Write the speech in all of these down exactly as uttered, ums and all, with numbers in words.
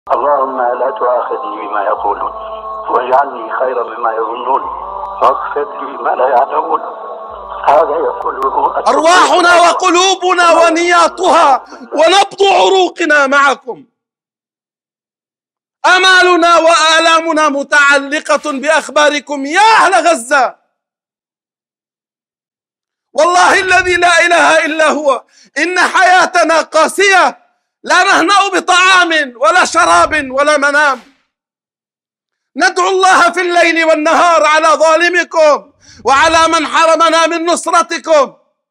اللهم لا تؤاخذني بما يقولون واجعلني خيرا مما يظنون واغفر لي ما لا يعلمون. هذا يقوله أرواحنا وقلوبنا ونياتها ونبض عروقنا معكم. آمالنا وآلامنا متعلقة بأخباركم يا أهل غزة. والله الذي لا إله إلا هو إن حياتنا قاسية، لا نهنأ بطعام ولا شراب ولا منام. ندعو الله في الليل والنهار على ظالمكم وعلى من حرمنا من نصرتكم.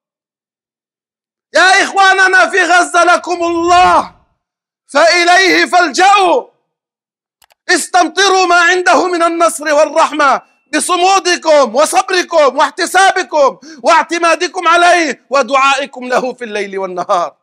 يا إخواننا في غزة لكم الله فإليه فالجأوا. استمطروا ما عنده من النصر والرحمة بصمودكم وصبركم واحتسابكم واعتمادكم عليه ودعائكم له في الليل والنهار.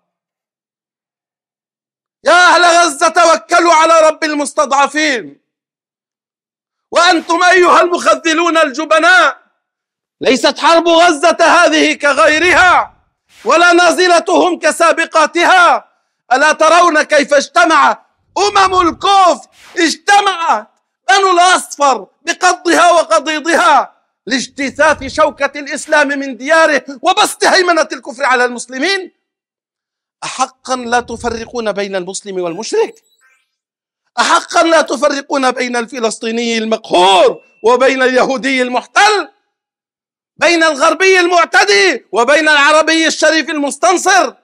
يا أهل غزة توكلوا على رب المستضعفين. وأنتم أيها المخذلون الجبناء، ليست حرب غزة هذه كغيرها ولا نازلتهم كسابقاتها. ألا ترون كيف اجتمع أمم الكفر، اجتمعت بنو الأصفر بقضها وقضيضها لاجتثاث شوكة الإسلام من دياره وبسط هيمنة الكفر على المسلمين؟ أحقا لا تفرقون بين المسلم والمشرك؟ أحقا لا تفرقون بين الفلسطيني المقهور وبين اليهودي المحتل؟ بين الغربي المعتدي وبين العربي الشريف المستنصر؟